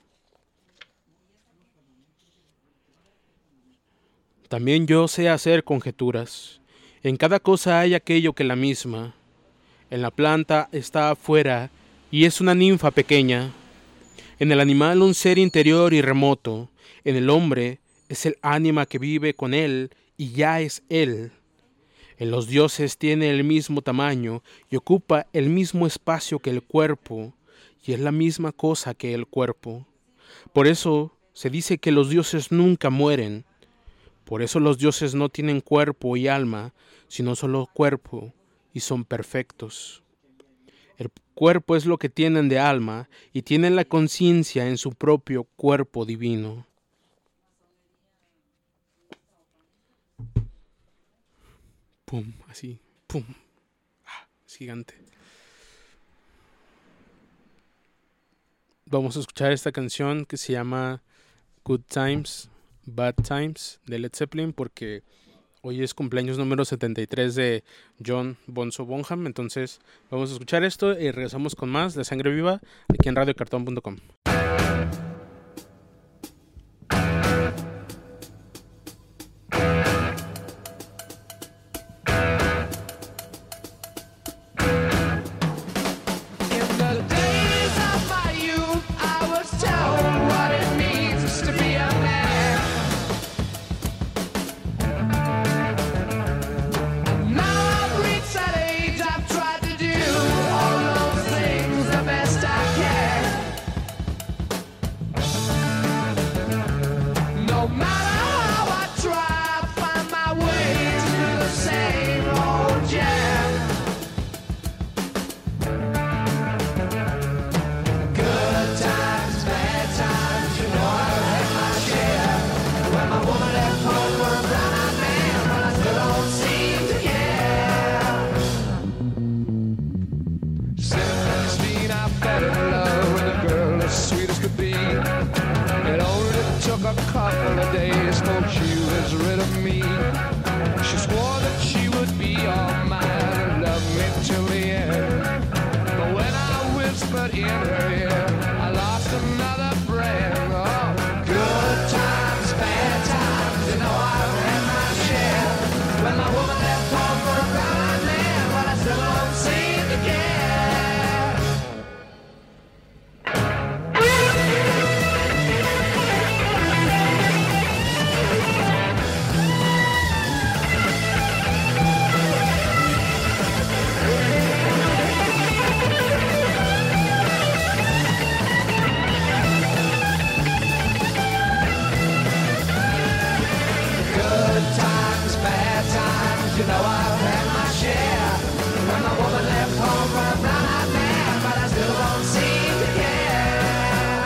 También yo sé hacer conjeturas. En cada cosa hay aquello que la misma. En la planta está afuera y es una ninfa pequeña. En el animal un ser interior y remoto. En el hombre es el ánima que vive con él y ya es él. En los dioses tiene el mismo tamaño y ocupa el mismo espacio que el cuerpo, y es la misma cosa que el cuerpo. Por eso se dice que los dioses nunca mueren. Por eso los dioses no tienen cuerpo y alma, sino solo cuerpo, y son perfectos. El cuerpo es lo que tienen de alma, y tienen la conciencia en su propio cuerpo divino. Pum, así, pum. Es gigante. Vamos a escuchar esta canción que se llama Good Times, Bad Times de Led Zeppelin, porque hoy es cumpleaños número 73 de John Bonzo Bonham. Entonces vamos a escuchar esto y regresamos con más de Sangre Viva aquí en radiocartón.com. but in her ear I lost another friend. Oh, good times, bad times, you know I've had my share. When my woman left home for a brown man, but I still don't seem to care. You know I've had my share. When my woman left home for a brown-eyed man, but I still don't seem to care.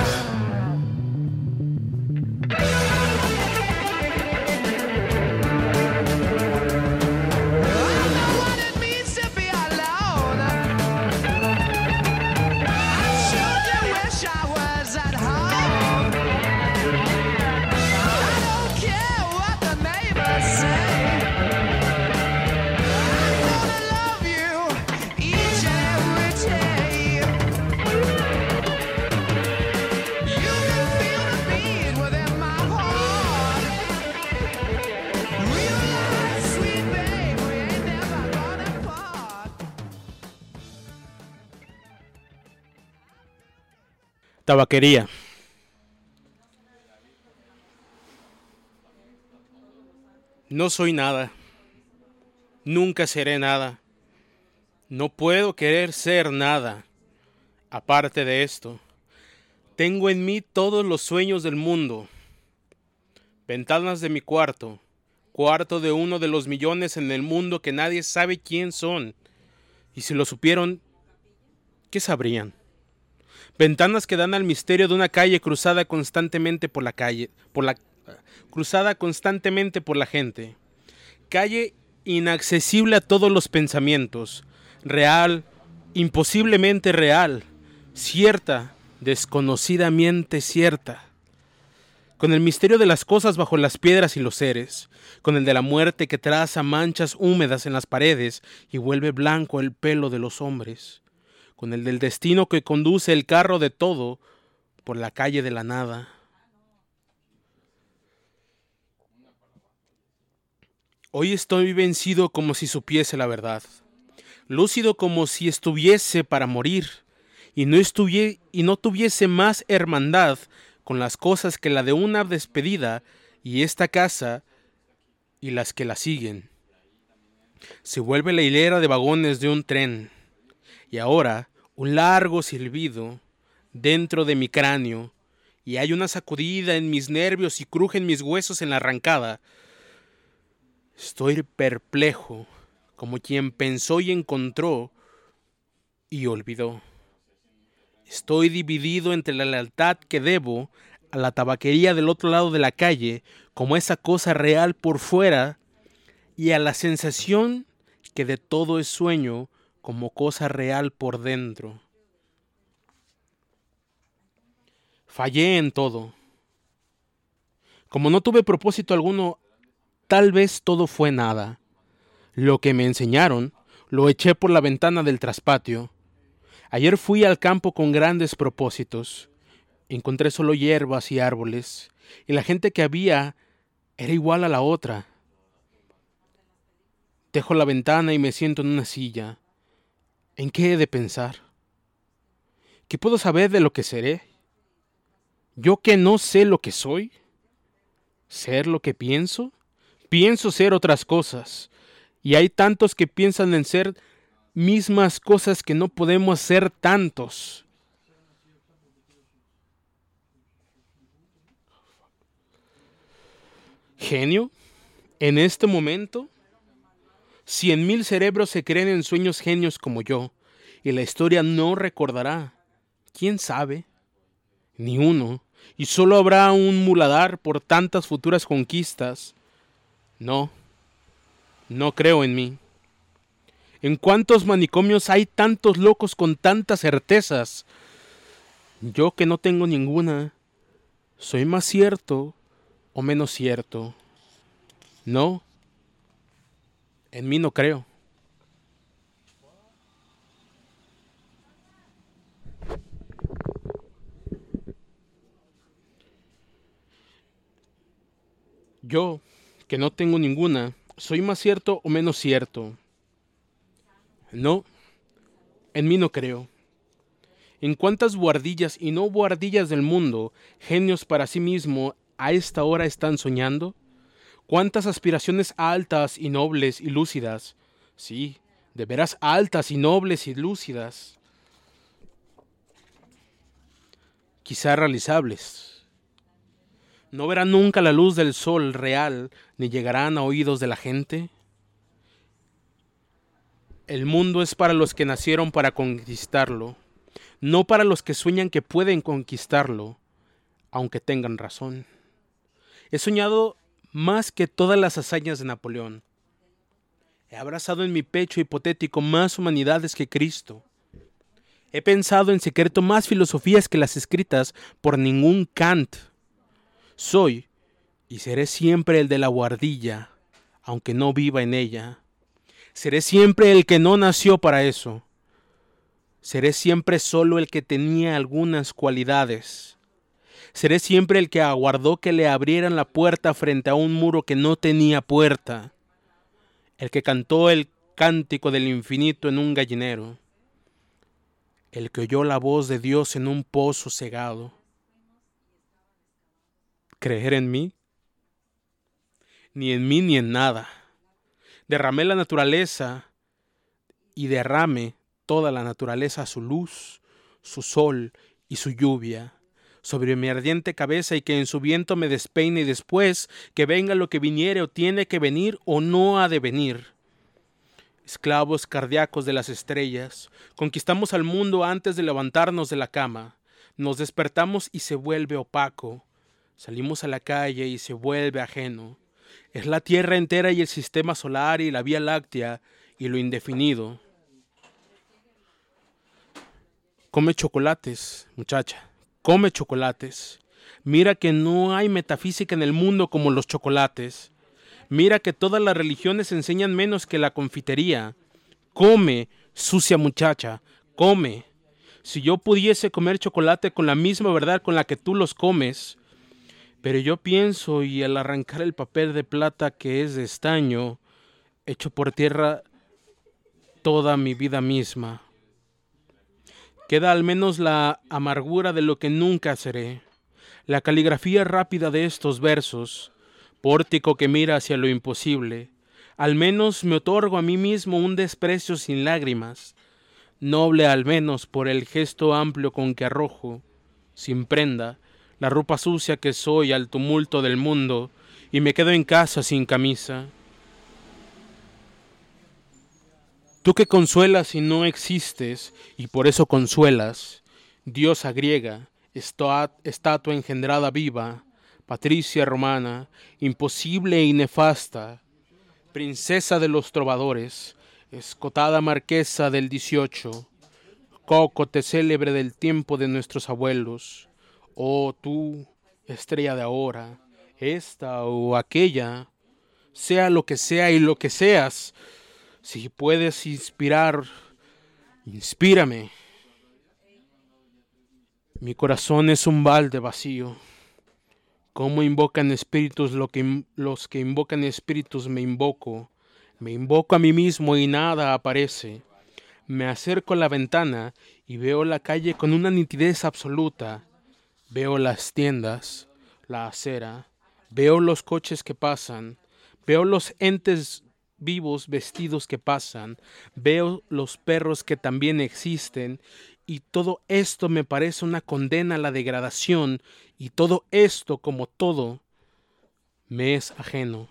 I know what it means to be alone. I sure do wish I was at home. I don't care what the neighbors say. Tabaquería. No soy nada. Nunca seré nada. No puedo querer ser nada. Aparte de esto, tengo en mí todos los sueños del mundo. Ventanas de mi cuarto. Cuarto de uno de los millones en el mundo que nadie sabe quién son. Y si lo supieron, ¿qué sabrían? Ventanas que dan al misterio de una calle cruzada constantemente por la gente. Calle inaccesible a todos los pensamientos. Real, imposiblemente real. Cierta, desconocidamente cierta. Con el misterio de las cosas bajo las piedras y los seres. Con el de la muerte que traza manchas húmedas en las paredes y vuelve blanco el pelo de los hombres. Con el del destino que conduce el carro de todo por la calle de la nada. Hoy estoy vencido como si supiese la verdad, lúcido como si estuviese para morir, y no tuviese más hermandad con las cosas que la de una despedida y esta casa y las que la siguen. Se vuelve la hilera de vagones de un tren. Y ahora, un largo silbido dentro de mi cráneo, y hay una sacudida en mis nervios y crujen mis huesos en la arrancada. Estoy perplejo, como quien pensó y encontró y olvidó. Estoy dividido entre la lealtad que debo a la tabaquería del otro lado de la calle, como esa cosa real por fuera, y a la sensación que de todo es sueño, como cosa real por dentro. Fallé en todo. Como no tuve propósito alguno, tal vez todo fue nada. Lo que me enseñaron, lo eché por la ventana del traspatio. Ayer fui al campo con grandes propósitos. Encontré solo hierbas y árboles, y la gente que había era igual a la otra. Dejo la ventana y me siento en una silla. ¿En qué he de pensar? ¿Qué puedo saber de lo que seré? ¿Yo que no sé lo que soy? ¿Ser lo que pienso? Pienso ser otras cosas, y hay tantos que piensan en ser mismas cosas que no podemos ser tantos. ¿Genio? ¿En este momento? 100,000 cerebros se creen en sueños genios como yo, y la historia no recordará. ¿Quién sabe? Ni uno, y solo habrá un muladar por tantas futuras conquistas. No creo en mí. ¿En cuántos manicomios hay tantos locos con tantas certezas? Yo que no tengo ninguna, ¿soy más cierto o menos cierto? No, en mí no creo. Yo, que no tengo ninguna, ¿soy más cierto o menos cierto? No, en mí no creo. ¿En cuántas buhardillas y no buhardillas del mundo, genios para sí mismo, a esta hora están soñando? ¿Cuántas aspiraciones altas y nobles y lúcidas? Sí, de veras altas y nobles y lúcidas. Quizá realizables. ¿No verán nunca la luz del sol real, ni llegarán a oídos de la gente? El mundo es para los que nacieron para conquistarlo, no para los que sueñan que pueden conquistarlo, aunque tengan razón. He soñado más que todas las hazañas de Napoleón. He abrazado en mi pecho hipotético más humanidades que Cristo. He pensado en secreto más filosofías que las escritas por ningún Kant. Soy y seré siempre el de la buhardilla, aunque no viva en ella. Seré siempre el que no nació para eso. Seré siempre solo el que tenía algunas cualidades. Seré siempre el que aguardó que le abrieran la puerta frente a un muro que no tenía puerta. El que cantó el cántico del infinito en un gallinero. El que oyó la voz de Dios en un pozo cegado. ¿Creer en mí? Ni en mí ni en nada. Derramé la naturaleza y derrame toda la naturaleza su luz, su sol y su lluvia sobre mi ardiente cabeza y que en su viento me despeine y después que venga lo que viniere o tiene que venir o no ha de venir. Esclavos cardíacos de las estrellas, conquistamos al mundo antes de levantarnos de la cama, nos despertamos y se vuelve opaco, salimos a la calle y se vuelve ajeno. Es la Tierra entera y el sistema solar y la Vía Láctea y lo indefinido. Come chocolates, muchacha, come chocolates. Mira que no hay metafísica en el mundo como los chocolates. Mira que todas las religiones enseñan menos que la confitería. Come, sucia muchacha, come. Si yo pudiese comer chocolate con la misma verdad con la que tú los comes, pero yo pienso y al arrancar el papel de plata que es de estaño, echo por tierra toda mi vida misma. Queda al menos la amargura de lo que nunca seré, la caligrafía rápida de estos versos, pórtico que mira hacia lo imposible. Al menos me otorgo a mí mismo un desprecio sin lágrimas, noble al menos por el gesto amplio con que arrojo, sin prenda, la ropa sucia que soy al tumulto del mundo y me quedo en casa sin camisa. Tú que consuelas y no existes, y por eso consuelas, diosa griega, estatua engendrada viva, patricia romana, imposible y nefasta, princesa de los trovadores, escotada marquesa del 18, cócote célebre del tiempo de nuestros abuelos, oh tú, estrella de ahora, esta o aquella, sea lo que sea y lo que seas, si puedes inspirar, inspírame. Mi corazón es un balde vacío. ¿Cómo invocan espíritus los que invocan espíritus me invoco? Me invoco a mí mismo y nada aparece. Me acerco a la ventana y veo la calle con una nitidez absoluta. Veo las tiendas, la acera, veo los coches que pasan, veo los entes vivos vestidos que pasan, veo los perros que también existen, y todo esto me parece una condena a la degradación, y todo esto, como todo, me es ajeno.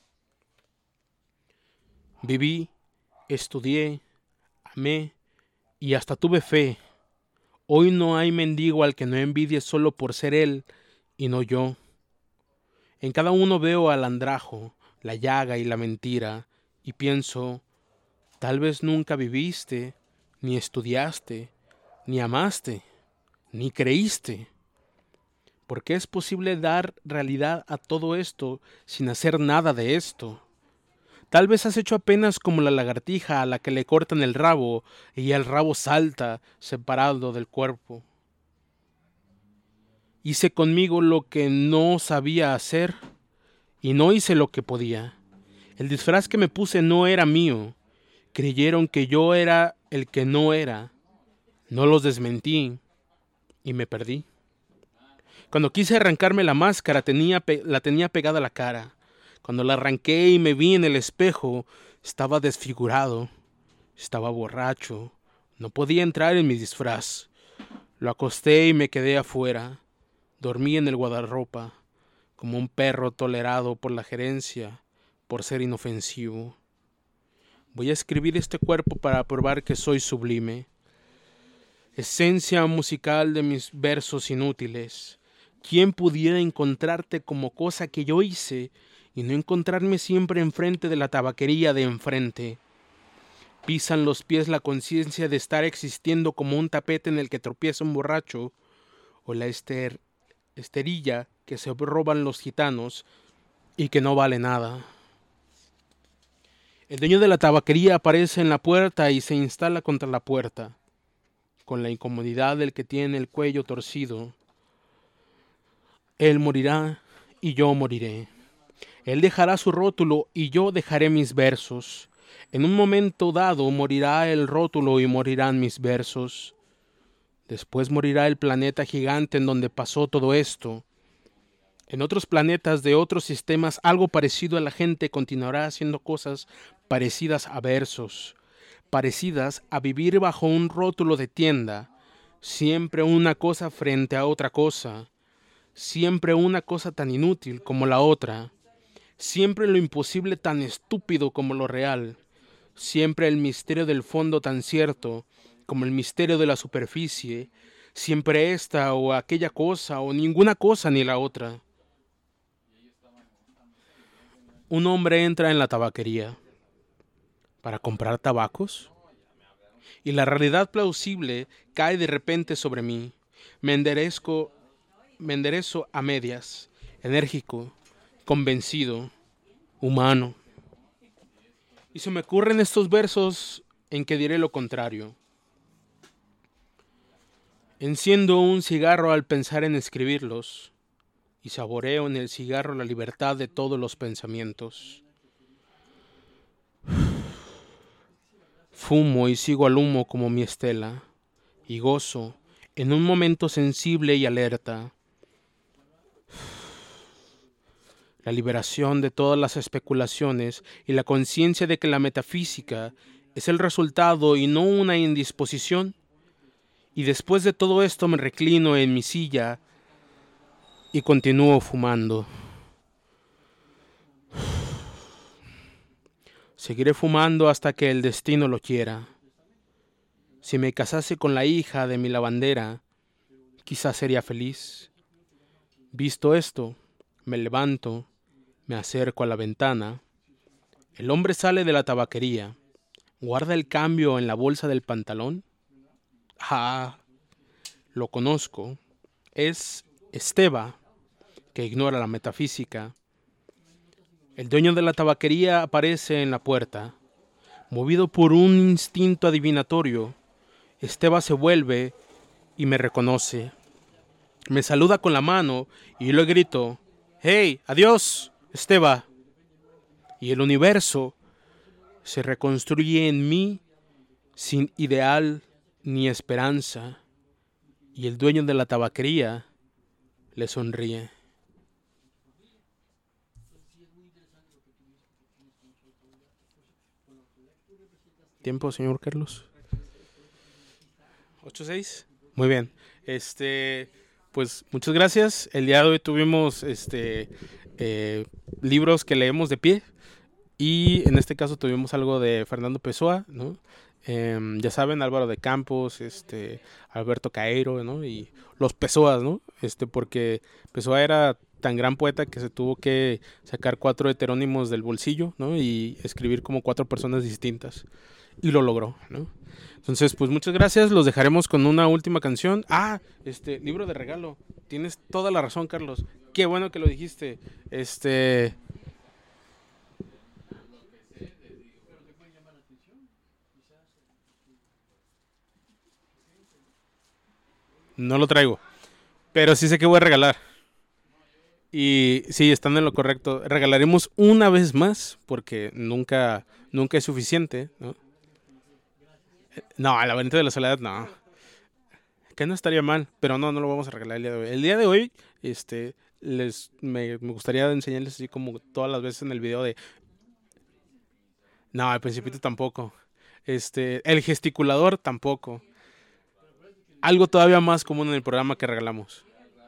Viví, estudié, amé, y hasta tuve fe. Hoy no hay mendigo al que no envidie solo por ser él, y no yo. En cada uno veo al andrajo, la llaga y la mentira, y pienso, tal vez nunca viviste, ni estudiaste, ni amaste, ni creíste. ¿Por qué es posible dar realidad a todo esto sin hacer nada de esto? Tal vez has hecho apenas como la lagartija a la que le cortan el rabo y el rabo salta separado del cuerpo. Hice conmigo lo que no sabía hacer y no hice lo que podía. El disfraz que me puse no era mío. Creyeron que yo era el que no era. No los desmentí y me perdí. Cuando quise arrancarme la máscara la tenía pegada a la cara. Cuando la arranqué y me vi en el espejo, estaba desfigurado, estaba borracho, no podía entrar en mi disfraz. Lo acosté y me quedé afuera. Dormí en el guardarropa, como un perro tolerado por la gerencia, por ser inofensivo. Voy a escribir este cuerpo para probar que soy sublime. Esencia musical de mis versos inútiles. ¿Quién pudiera encontrarte como cosa que yo hice y no encontrarme siempre enfrente de la tabaquería de enfrente? Pisan los pies la conciencia de estar existiendo como un tapete en el que tropieza un borracho, o la esterilla que se roban los gitanos y que no vale nada. El dueño de la tabaquería aparece en la puerta y se instala contra la puerta, con la incomodidad del que tiene el cuello torcido. Él morirá y yo moriré. Él dejará su rótulo y yo dejaré mis versos. En un momento dado morirá el rótulo y morirán mis versos. Después morirá el planeta gigante en donde pasó todo esto. En otros planetas de otros sistemas algo parecido a la gente continuará haciendo cosas parecidas a versos, parecidas a vivir bajo un rótulo de tienda, siempre una cosa frente a otra cosa, siempre una cosa tan inútil como la otra, siempre lo imposible tan estúpido como lo real, siempre el misterio del fondo tan cierto como el misterio de la superficie, siempre esta o aquella cosa o ninguna cosa ni la otra. Un hombre entra en la tabaquería para comprar tabacos y la realidad plausible cae de repente sobre mí. Me enderezo a medias, enérgico, convencido, humano. Y se me ocurren estos versos en que diré lo contrario. Enciendo un cigarro al pensar en escribirlos y saboreo en el cigarro la libertad de todos los pensamientos. Fumo y sigo al humo como mi estela y gozo en un momento sensible y alerta la liberación de todas las especulaciones y la conciencia de que la metafísica es el resultado y no una indisposición. Y después de todo esto me reclino en mi silla y continúo fumando. Seguiré fumando hasta que el destino lo quiera. Si me casase con la hija de mi lavandera, quizás sería feliz. Visto esto, me levanto, me acerco a la ventana. El hombre sale de la tabaquería. ¿Guarda el cambio en la bolsa del pantalón? Ah, lo conozco. Es Esteba, que ignora la metafísica. El dueño de la tabaquería aparece en la puerta. Movido por un instinto adivinatorio, Esteba se vuelve y me reconoce. Me saluda con la mano y yo le grito: ¡Hey, adiós, Esteba! Y el universo se reconstruye en mí sin ideal ni esperanza, y el dueño de la tabaquería le sonríe. ¿Tiempo, señor Carlos? 8:06. Muy bien. Pues muchas gracias. El día de hoy tuvimos libros que leemos de pie. Y en este caso tuvimos algo de Fernando Pessoa, ¿no? Ya saben, Álvaro de Campos, Alberto Caeiro, ¿no? Y los Pessoas, ¿no? Porque Pessoa era tan gran poeta que se tuvo que sacar 4 heterónimos del bolsillo, ¿no? Y escribir como 4 personas distintas. Y lo logró, ¿no? Entonces, pues muchas gracias. Los dejaremos con una última canción. Libro de regalo. Tienes toda la razón, Carlos. Qué bueno que lo dijiste. No lo traigo, pero sí sé que voy a regalar. Y sí, están en lo correcto. Regalaremos una vez más, porque nunca es suficiente, ¿no? No, el laberinto de la soledad no. Que no estaría mal, pero no lo vamos a regalar el día de hoy. El día de hoy, me gustaría enseñarles así como todas las veces en el video de... No, el Principito tampoco. El gesticulador tampoco. Algo todavía más común en el programa que regalamos.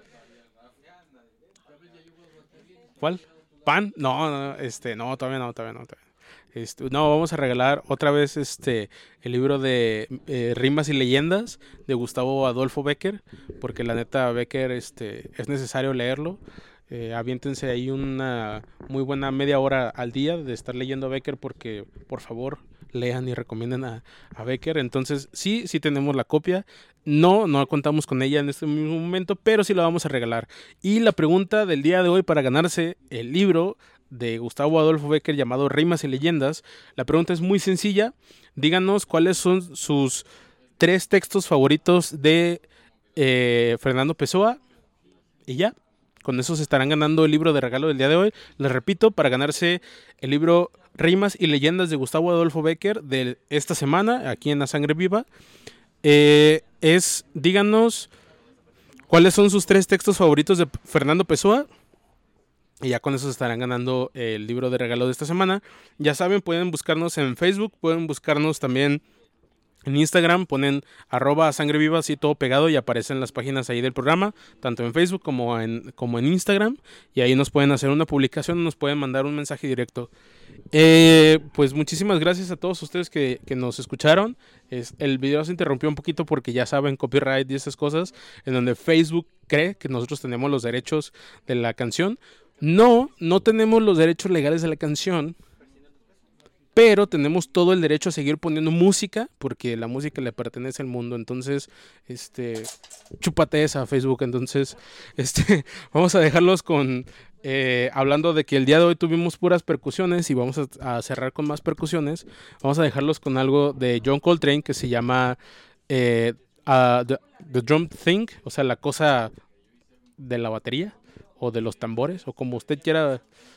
¿Cuál? ¿Pan? No, todavía no. No, vamos a regalar otra vez el libro de Rimas y Leyendas de Gustavo Adolfo Bécquer, porque la neta Bécquer es necesario leerlo. Aviéntense ahí una muy buena media hora al día de estar leyendo a Bécquer, porque por favor lean y recomienden a Bécquer. Entonces sí tenemos la copia. No contamos con ella en este mismo momento, pero sí la vamos a regalar. Y la pregunta del día de hoy para ganarse el libro de Gustavo Adolfo Bécquer llamado Rimas y Leyendas, la pregunta es muy sencilla. Díganos cuáles son sus 3 textos favoritos de Fernando Pessoa y ya. Con eso se estarán ganando el libro de regalo del día de hoy. Les repito, para ganarse el libro Rimas y Leyendas de Gustavo Adolfo Bécquer de esta semana, aquí en La Sangre Viva, díganos cuáles son sus 3 textos favoritos de Fernando Pessoa. Y ya con eso se estarán ganando el libro de regalo de esta semana. Ya saben, pueden buscarnos en Facebook, pueden buscarnos también en Instagram, ponen @sangreviva así todo pegado y aparecen las páginas ahí del programa, tanto en Facebook como en Instagram, y ahí nos pueden hacer una publicación, nos pueden mandar un mensaje directo. Pues muchísimas gracias a todos ustedes que nos escucharon. El video se interrumpió un poquito porque ya saben, copyright y esas cosas, en donde Facebook cree que nosotros tenemos los derechos de la canción. No tenemos los derechos legales de la canción, pero tenemos todo el derecho a seguir poniendo música, porque la música le pertenece al mundo. Entonces, chúpate esa, Facebook. Entonces, vamos a dejarlos con hablando de que el día de hoy tuvimos puras percusiones y vamos a cerrar con más percusiones. Vamos a dejarlos con algo de John Coltrane que se llama The Drum Thing, o sea, la cosa de la batería o de los tambores, o como usted quiera.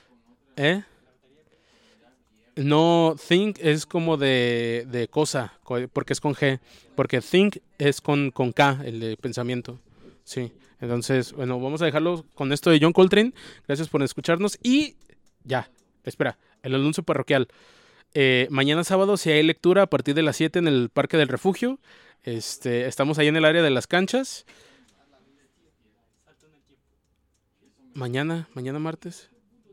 No, think es como de cosa, porque es con G, porque think es con K, el de pensamiento. Sí, entonces, bueno, vamos a dejarlo con esto de John Coltrane. Gracias por escucharnos y ya, espera, el anuncio parroquial. Mañana sábado, si hay lectura a partir de las 7 en el Parque del Refugio. Estamos ahí en el área de las canchas. Mañana martes.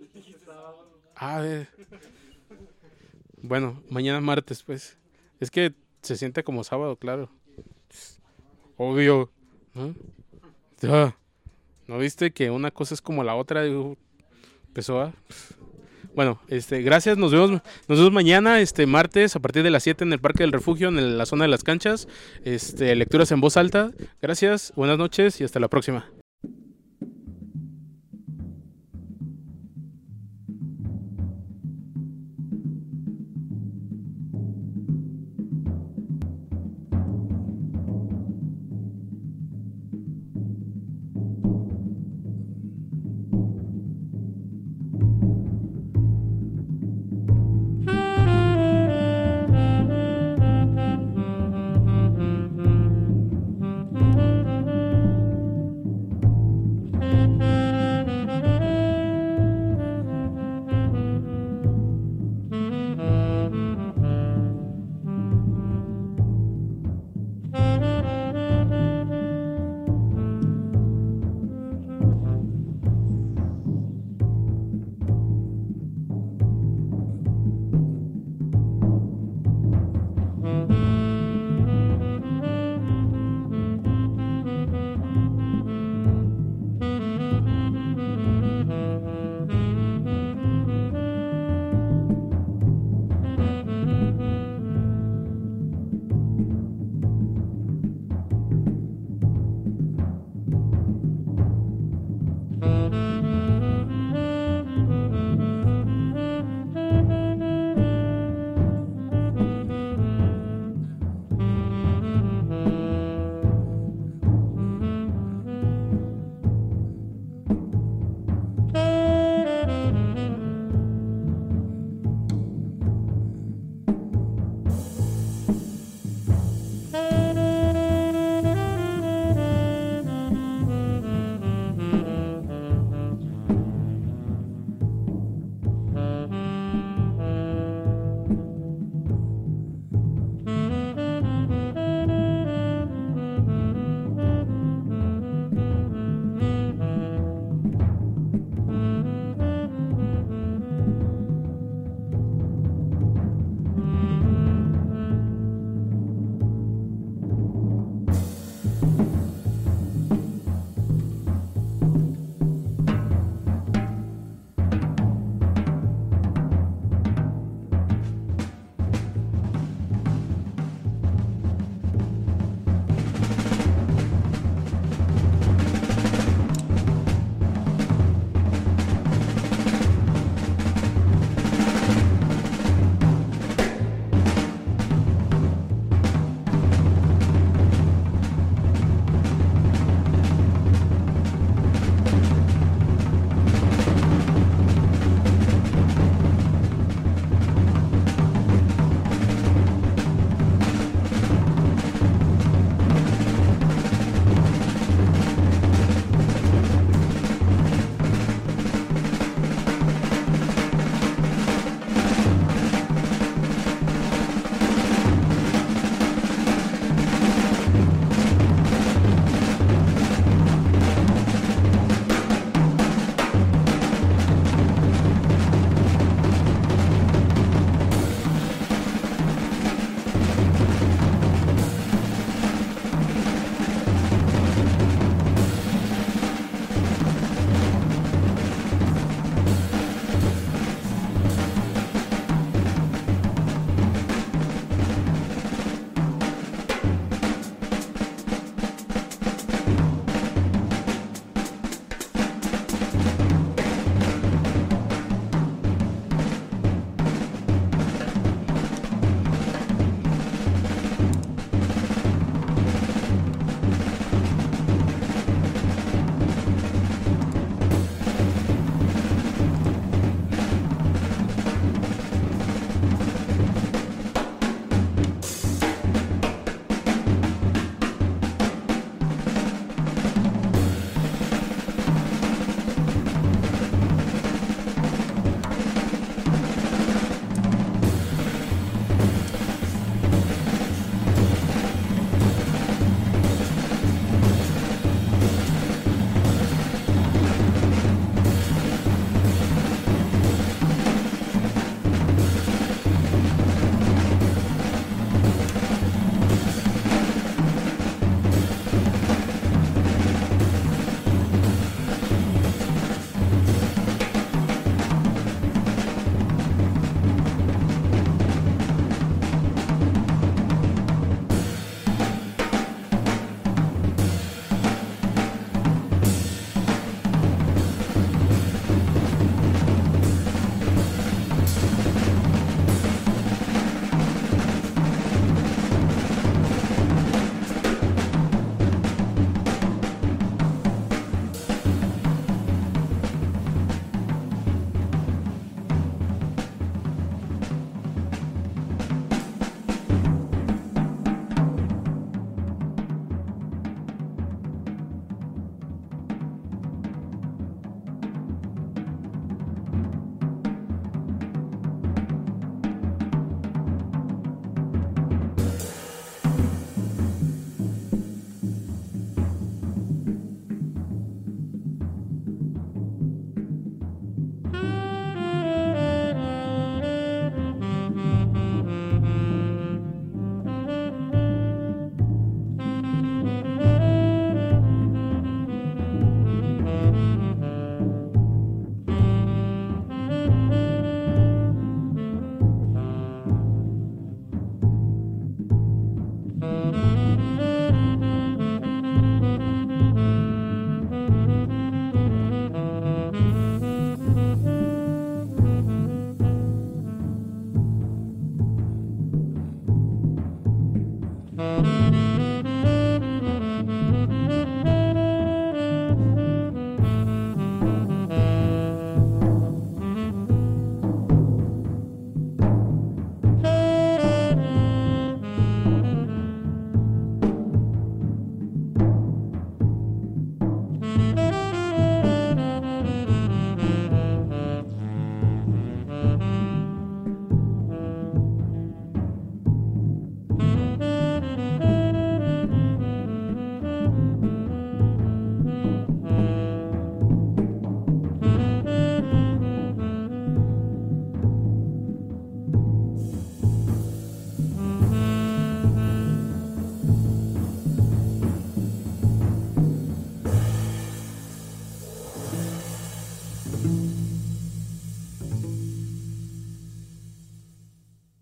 Bueno, mañana martes, pues. Es que se siente como sábado, claro. Obvio, ¿no? ¿No viste que una cosa es como la otra? Pessoa. Bueno, gracias, nos vemos mañana, martes, a partir de las 7 en el Parque del Refugio, en la zona de las canchas. Lecturas en voz alta. Gracias, buenas noches y hasta la próxima.